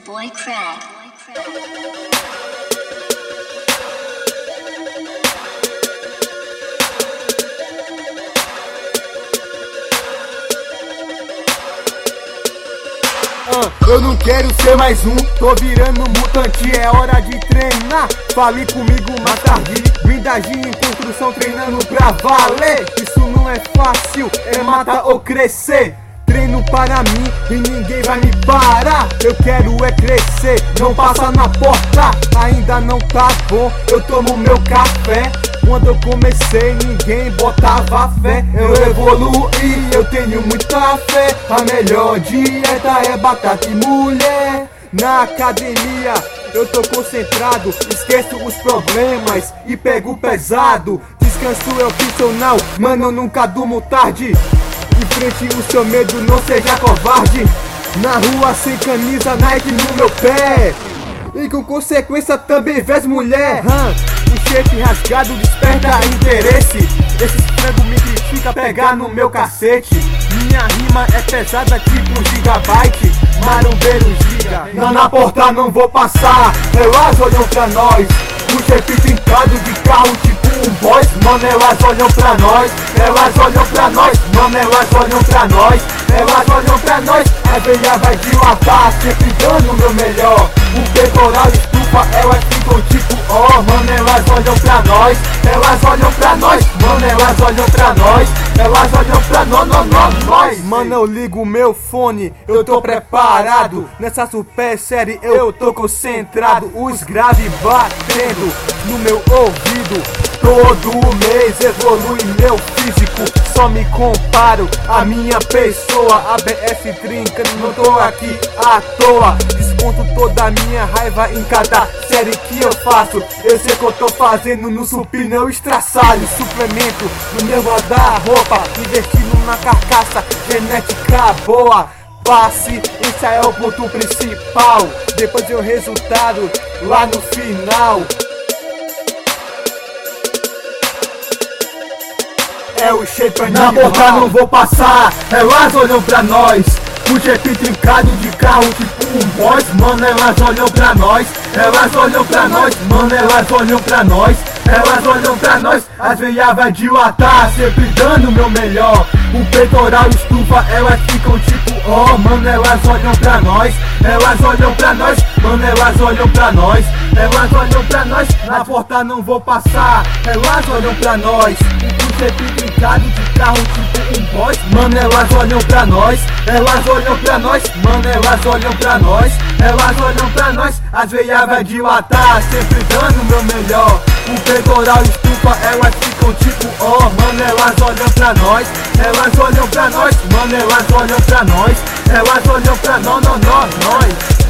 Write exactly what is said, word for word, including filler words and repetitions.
boy Craig. Uh, eu não quero ser mais um, tô virando mutante, é hora de treinar. Fale comigo mais tarde, blindagem em construção, treinando pra valer. Isso não é fácil, é matar ou crescer. Treino para mim e ninguém vai me parar. Eu quero é crescer, não passa na porta. Ainda não tá bom, eu tomo meu café. Quando eu comecei ninguém botava fé. Eu evoluí, eu tenho muita fé. A melhor dieta é batata e mulher. Na academia eu tô concentrado, esqueço os problemas e pego pesado. Descanso é opcional, mano, eu nunca durmo tarde. Enfrente o seu medo, não seja covarde. Na rua sem camisa, Nike no meu pé. E com consequência também vês mulher. hum. O shape rasgado desperta interesse. Esses frangos me critica pegar no meu cacete. Minha rima é pesada tipo gigabyte. Marombeiro giga, não na porta não vou passar. Elas olham pra nós, o shape trincado de carro tipo um boys. Mano, elas olham pra nós, elas olham pra nós. Mano, elas olham pra nós, elas olham pra nós. A veia vai dilatar, sempre dando o meu melhor. O peitoral estufa, elas ficam tipo ó. Oh, mano, elas olham pra nós, elas olham pra nós. Mano, elas olham pra nós, elas olham pra nós, nós, nós, nós. Mano, eu ligo meu fone, eu tô preparado. Nessa super série eu tô concentrado. Os graves batendo no meu ouvido. Todo mês evolui meu físico. Só me comparo a minha pessoa. A B S trinca, não tô aqui à toa. Desconto toda a minha raiva em cada série que eu faço. Eu sei que eu tô fazendo no supino, eu estraçalho. Suplemento no meu guarda-roupa, investindo na carcaça, genética boa. Passe, esse é o ponto principal. Depois é o resultado lá no final. É o shape animal. Na porta não vou passar, elas olham pra nós. O shape trincado de carro tipo um boys. Mano, elas olham pra nós, elas olham pra nós. Mano, elas olham pra nós, elas olham pra nós. As veias vai dilatar, sempre dando o meu melhor. O peitoral estufa, elas ficam tipo ó. Oh, mano, elas olham pra nós, elas olham pra nós. Mano, elas olham pra nós, elas olham pra nós. Na porta não vou passar, elas olham pra nós. O shape trincado de carro tipo um boys. Mano, elas olham pra nós, elas olham pra nós. Mano, elas olham pra nós, elas olham pra nós. As veias vai dilatar, sempre dando o meu melhor. O peitoral estufa, elas ficam tipo ó. Oh, mano, elas olham pra nós, elas olham pra nós. Mano, elas olham pra nós, elas olham pra nós, nós, nós.